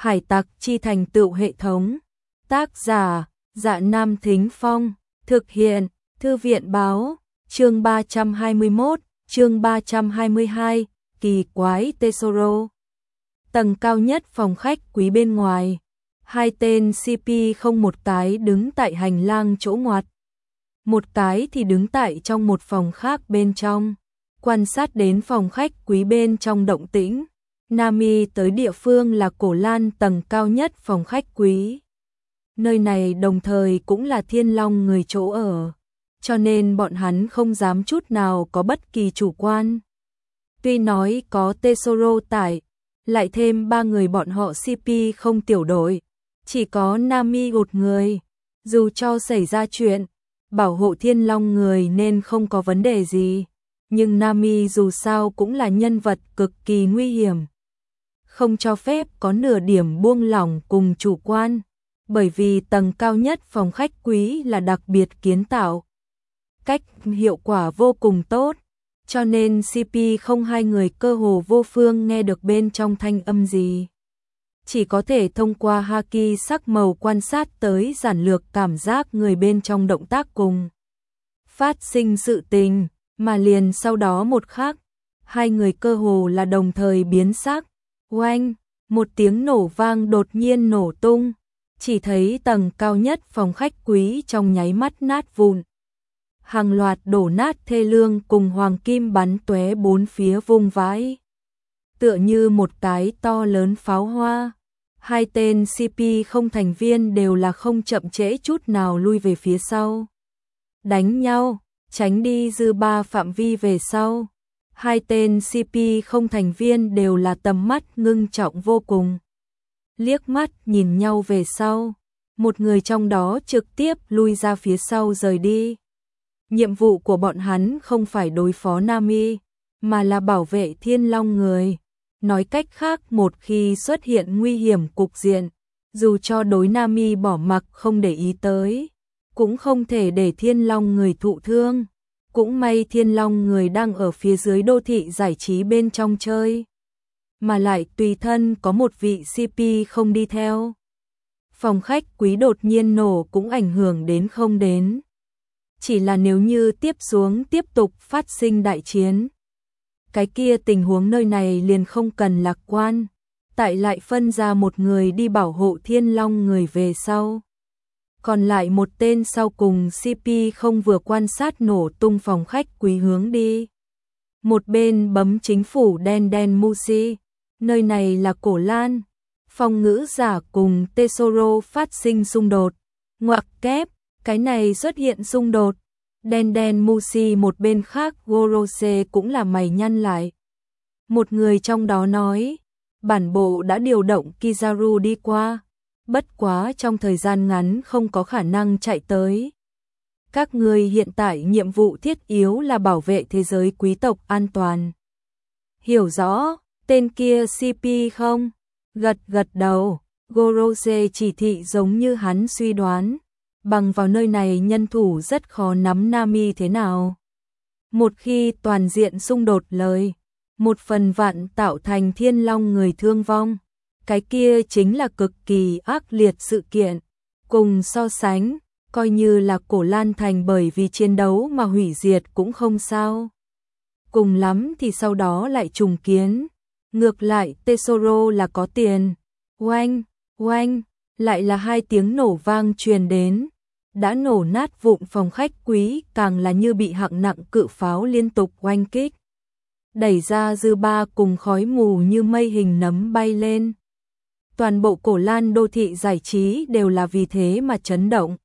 Hải tặc chi thành tựu hệ thống. Tác giả: Dạ Nam Thính Phong. Thực hiện: Thư viện báo. Chương 321, chương 322, kỳ quái Tesoro. Tầng cao nhất phòng khách quý bên ngoài. Hai tên CP không, một cái đứng tại hành lang chỗ ngoặt, một cái thì đứng tại trong một phòng khác bên trong, quan sát đến phòng khách quý bên trong động tĩnh. Nami tới địa phương là cổ lan tầng cao nhất phòng khách quý. Nơi này đồng thời cũng là Thiên Long người chỗ ở, cho nên bọn hắn không dám chút nào có bất kỳ chủ quan. Tuy nói có Tesoro tại, lại thêm ba người bọn họ CP không tiểu đội, chỉ có Nami một người. Dù cho xảy ra chuyện, bảo hộ Thiên Long người nên không có vấn đề gì. Nhưng Nami dù sao cũng là nhân vật cực kỳ nguy hiểm. Không cho phép có nửa điểm buông lỏng cùng chủ quan. Bởi vì tầng cao nhất phòng khách quý là đặc biệt kiến tạo. Cách hiệu quả vô cùng tốt. Cho nên CP không hai người cơ hồ vô phương nghe được bên trong thanh âm gì. Chỉ có thể thông qua haki sắc màu quan sát tới giản lược cảm giác người bên trong động tác cùng phát sinh sự tình, mà liền sau đó một khắc, hai người cơ hồ là đồng thời biến sắc. Oanh, một tiếng nổ vang đột nhiên nổ tung, chỉ thấy tầng cao nhất phòng khách quý trong nháy mắt nát vụn. Hàng loạt đổ nát thê lương cùng hoàng kim bắn tóe bốn phía vung vãi. Tựa như một cái to lớn pháo hoa. Hai tên CP không thành viên đều là không chậm trễ chút nào lui về phía sau. Đánh nhau, tránh đi dư ba phạm vi về sau. Hai tên CP không thành viên đều là tầm mắt ngưng trọng vô cùng. Liếc mắt nhìn nhau về sau. Một người trong đó trực tiếp lui ra phía sau rời đi. Nhiệm vụ của bọn hắn không phải đối phó Nami, mà là bảo vệ Thiên Long người. Nói cách khác, một khi xuất hiện nguy hiểm cục diện, dù cho đối Nami bỏ mặc không để ý tới, cũng không thể để Thiên Long người thụ thương. Cũng may Thiên Long người đang ở phía dưới đô thị giải trí bên trong chơi, mà lại tùy thân có một vị CP không đi theo. Phòng khách quý đột nhiên nổ cũng ảnh hưởng đến không đến. Chỉ là nếu như tiếp xuống tiếp tục phát sinh đại chiến, cái kia tình huống nơi này liền không cần lạc quan. Tại lại phân ra một người đi bảo hộ Thiên Long người về sau. Còn lại một tên sau cùng CP không vừa quan sát nổ tung phòng khách quý hướng đi. Một bên bấm chính phủ đen đen Mushi. Nơi này là cổ lan. Phong ngữ giả cùng Tesoro phát sinh xung đột. Ngoặc kép, cái này xuất hiện xung đột. Đen đen Mushi một bên khác Gorose cũng là mày nhăn lại. Một người trong đó nói, bản bộ đã điều động Kizaru đi qua, bất quá trong thời gian ngắn không có khả năng chạy tới. Các người hiện tại nhiệm vụ thiết yếu là bảo vệ thế giới quý tộc an toàn. Hiểu rõ, tên kia CP không? Gật gật đầu, Gorose chỉ thị giống như hắn suy đoán. Bằng vào nơi này nhân thủ rất khó nắm Nami thế nào. Một khi toàn diện xung đột lời, một phần vạn tạo thành Thiên Long người thương vong, cái kia chính là cực kỳ ác liệt sự kiện. Cùng so sánh, coi như là cổ lan thành bởi vì chiến đấu mà hủy diệt cũng không sao. Cùng lắm thì sau đó lại trùng kiến. Ngược lại Tesoro là có tiền. Oanh, oanh, lại là hai tiếng nổ vang truyền đến. Đã nổ nát vụn phòng khách quý càng là như bị hạng nặng cự pháo liên tục oanh kích. Đẩy ra dư ba cùng khói mù như mây hình nấm bay lên. Toàn bộ cổ lan đô thị giải trí đều là vì thế mà chấn động.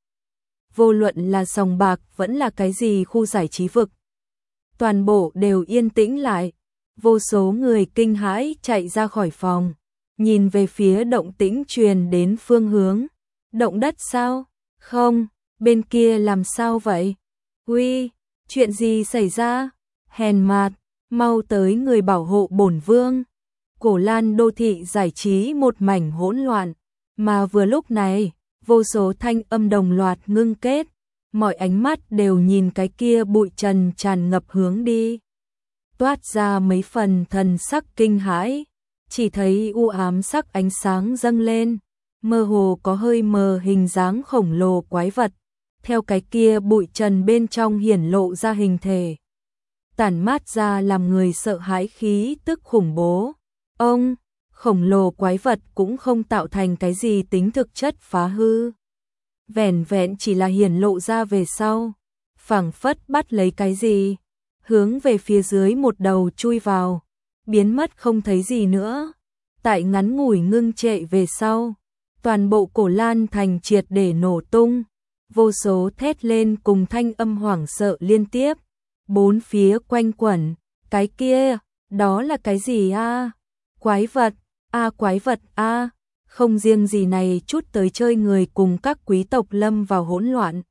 Vô luận là sòng bạc vẫn là cái gì khu giải trí vực. Toàn bộ đều yên tĩnh lại. Vô số người kinh hãi chạy ra khỏi phòng. Nhìn về phía động tĩnh truyền đến phương hướng. Động đất sao? Không. Bên kia làm sao vậy? Uy, chuyện gì xảy ra? Hèn mạt, mau tới người bảo hộ bổn vương. Cổ lan đô thị giải trí một mảnh hỗn loạn, mà vừa lúc này, vô số thanh âm đồng loạt ngưng kết, mọi ánh mắt đều nhìn cái kia bụi trần tràn ngập hướng đi. Toát ra mấy phần thần sắc kinh hãi. chỉ thấy u ám sắc ánh sáng dâng lên, mơ hồ có hơi mờ hình dáng khổng lồ quái vật, theo cái kia bụi trần bên trong hiển lộ ra hình thể. Tản mát ra làm người sợ hãi khí tức khủng bố. Ông, khổng lồ quái vật cũng không tạo thành cái gì tính thực chất phá hư. Vẻn vẹn chỉ là hiển lộ ra về sau, phảng phất bắt lấy cái gì, hướng về phía dưới một đầu chui vào, biến mất không thấy gì nữa. Tại ngắn ngủi ngưng trệ về sau, toàn bộ Cổ Lan thành triệt để nổ tung, vô số thét lên cùng thanh âm hoảng sợ liên tiếp, bốn phía quanh quẩn. Cái kia, đó là cái gì a? Quái vật, quái vật a. Không riêng gì này, chút tới chơi người cùng các quý tộc lâm vào hỗn loạn.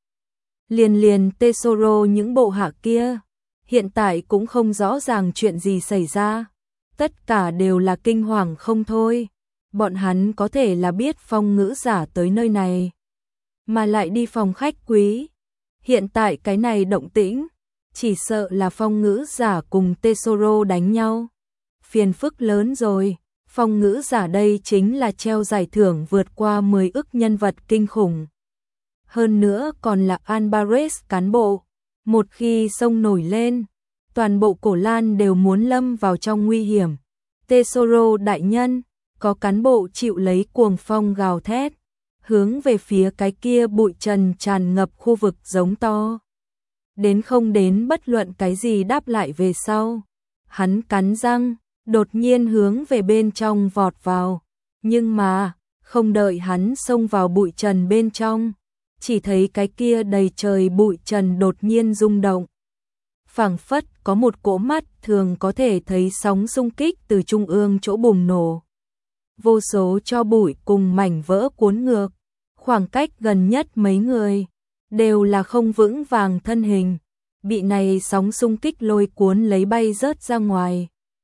Liền Tesoro những bộ hạ kia, hiện tại cũng không rõ ràng chuyện gì xảy ra. Tất cả đều là kinh hoàng không thôi. Bọn hắn có thể là biết phong ngữ giả tới nơi này, mà lại đi phòng khách quý. Hiện tại cái này động tĩnh, chỉ sợ là phong ngữ giả cùng Tesoro đánh nhau. Phiền phức lớn rồi. Phong ngữ giả đây chính là treo giải thưởng vượt qua 10 ức nhân vật kinh khủng. Hơn nữa còn là Albares cán bộ. Một khi sông nổi lên, toàn bộ Cổ Lan đều muốn lâm vào trong nguy hiểm. Tesoro đại nhân, có cán bộ chịu lấy cuồng phong gào thét, hướng về phía cái kia bụi trần tràn ngập khu vực giống to. Đến không đến bất luận cái gì đáp lại về sau. Hắn cắn răng, đột nhiên hướng về bên trong vọt vào, nhưng mà, không đợi hắn xông vào bụi trần bên trong, chỉ thấy cái kia đầy trời bụi trần đột nhiên rung động. Phảng phất có một cỗ mắt thường có thể thấy sóng xung kích từ trung ương chỗ bùng nổ. Vô số tro bụi cùng mảnh vỡ cuốn ngược, khoảng cách gần nhất mấy người, đều là không vững vàng thân hình, bị này sóng xung kích lôi cuốn lấy bay rớt ra ngoài.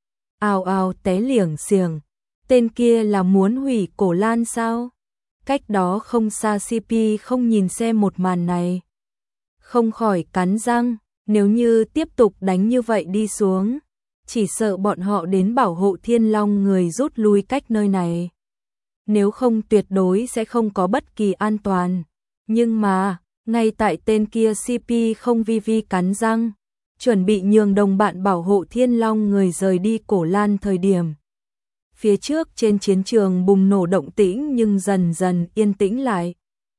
Ào ào té liểng xiềng, tên kia là muốn hủy Cổ Lan sao? Cách đó không xa CP không nhìn xem một màn này, không khỏi cắn răng, nếu như tiếp tục đánh như vậy đi xuống, chỉ sợ bọn họ đến bảo hộ Thiên Long người rút lui cách nơi này. Nếu không tuyệt đối sẽ không có bất kỳ an toàn. Nhưng mà, ngay tại tên kia CP không vi cắn răng, chuẩn bị nhường đồng bạn bảo hộ Thiên Long người rời đi Cổ Lan thời điểm. Phía trước trên chiến trường bùng nổ động tĩnh nhưng dần dần yên tĩnh lại.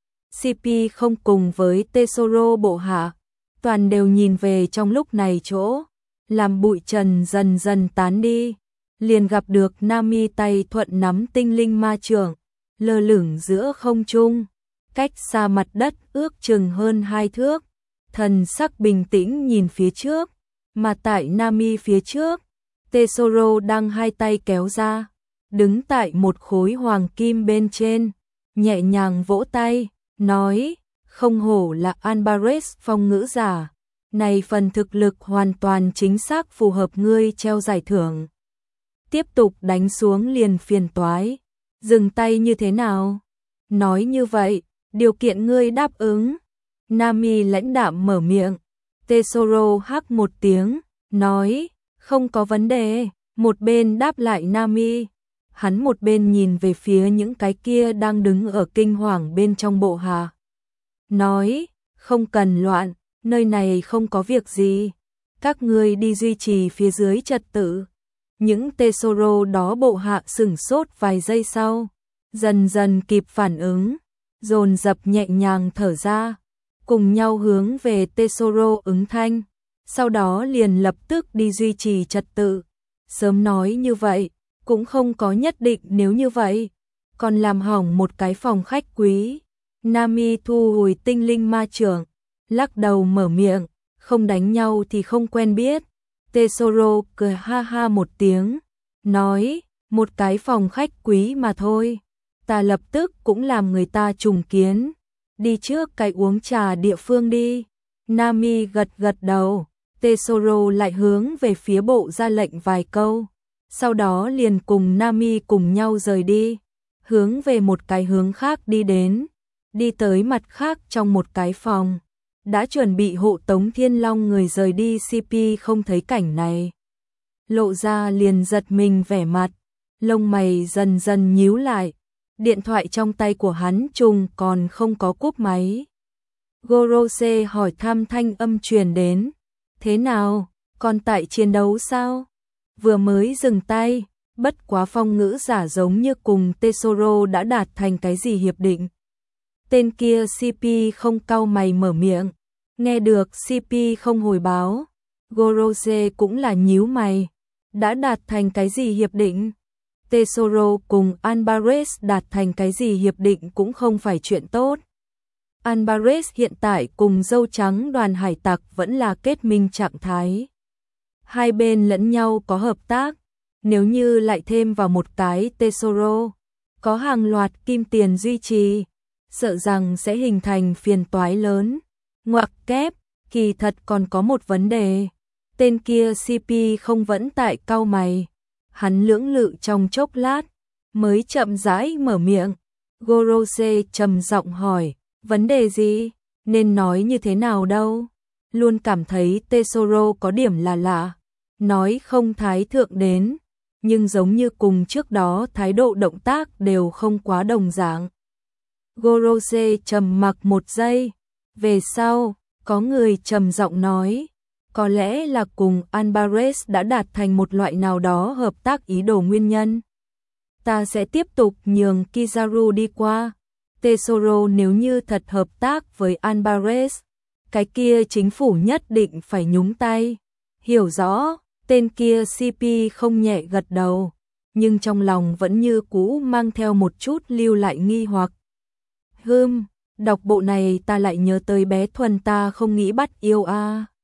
CP không cùng với Tesoro bộ hạ, toàn đều nhìn về trong lúc này chỗ, làm bụi trần dần dần tán đi, liền gặp được Nami tay thuận nắm tinh linh ma chưởng, lơ lửng giữa không trung, cách xa mặt đất ước chừng hơn 2 thước. Thần sắc bình tĩnh nhìn phía trước, mà tại Nami phía trước, Tesoro đang hai tay kéo ra, đứng tại một khối hoàng kim bên trên, nhẹ nhàng vỗ tay, nói, không hổ là Albares phong ngữ giả, này phần thực lực hoàn toàn chính xác phù hợp ngươi treo giải thưởng. Tiếp tục đánh xuống liền phiền toái, dừng tay như thế nào? Nói như vậy, điều kiện ngươi đáp ứng. Nami lãnh đạm mở miệng, Tesoro hắc một tiếng, nói, không có vấn đề, một bên đáp lại Nami. Hắn một bên nhìn về phía những cái kia đang đứng ở kinh hoàng bên trong bộ hạ. Nói, không cần loạn, nơi này không có việc gì. Các ngươi đi duy trì phía dưới trật tự. Những Tesoro đó bộ hạ sửng sốt vài giây sau, dần dần kịp phản ứng, dồn dập nhẹ nhàng thở ra, cùng nhau hướng về Tesoro ứng thanh, sau đó liền lập tức đi duy trì trật tự. Sớm nói như vậy, cũng không có nhất định nếu như vậy, còn làm hỏng một cái phòng khách quý. Nami thu hồi tinh linh ma chưởng, lắc đầu mở miệng, không đánh nhau thì không quen biết. Tesoro cười ha ha một tiếng, nói, một cái phòng khách quý mà thôi, ta lập tức cũng làm người ta trùng kiến, đi trước cái uống trà địa phương đi. Nami gật gật đầu, Tesoro lại hướng về phía bộ ra lệnh vài câu, sau đó liền cùng Nami cùng nhau rời đi, hướng về một cái hướng khác đi đến, đi tới mặt khác trong một cái phòng. Đã chuẩn bị hộ tống Thiên Long người rời đi. CP không thấy cảnh này, lộ ra liền giật mình vẻ mặt, Lông mày dần dần nhíu lại, điện thoại trong tay của hắn trùng còn không có cúp máy. Gorose hỏi thăm thanh âm truyền đến. Thế nào, còn tại chiến đấu sao? Vừa mới dừng tay, bất quá phong ngữ giả giống như cùng Tesoro đã đạt thành cái gì hiệp định. Tên kia CP không cau mày mở miệng, nghe được CP không hồi báo. Gorose cũng là nhíu mày, đã đạt thành cái gì hiệp định? Tesoro cùng Alvarez đạt thành cái gì hiệp định cũng không phải chuyện tốt. Alvarez hiện tại cùng dâu trắng đoàn hải tặc vẫn là kết minh trạng thái. Hai bên lẫn nhau có hợp tác, nếu như lại thêm vào một cái Tesoro, có hàng loạt kim tiền duy trì, sợ rằng sẽ hình thành phiền toái lớn. Ngoặc kép, kỳ thật còn có một vấn đề. Tên kia CP không vẫn tại cau mày. Hắn lưỡng lự trong chốc lát, mới chậm rãi mở miệng. Gorose trầm giọng hỏi, vấn đề gì? Nên nói như thế nào đâu? Luôn cảm thấy Tesoro có điểm là lạ. Nói không thái thượng đến, nhưng giống như cùng trước đó thái độ động tác đều không quá đồng dạng. Gorose trầm mặc một giây. Về sau, có người trầm giọng nói, có lẽ là cùng Alvarez đã đạt thành một loại nào đó hợp tác ý đồ nguyên nhân. Ta sẽ tiếp tục nhường Kizaru đi qua. Tesoro nếu như thật hợp tác với Alvarez, cái kia chính phủ nhất định phải nhúng tay. Hiểu rõ, tên kia CP không nhẹ gật đầu, nhưng trong lòng vẫn như cũ mang theo một chút lưu lại nghi hoặc. Đọc bộ này ta lại nhớ tới bé Thuần ta không nghĩ bắt yêu a.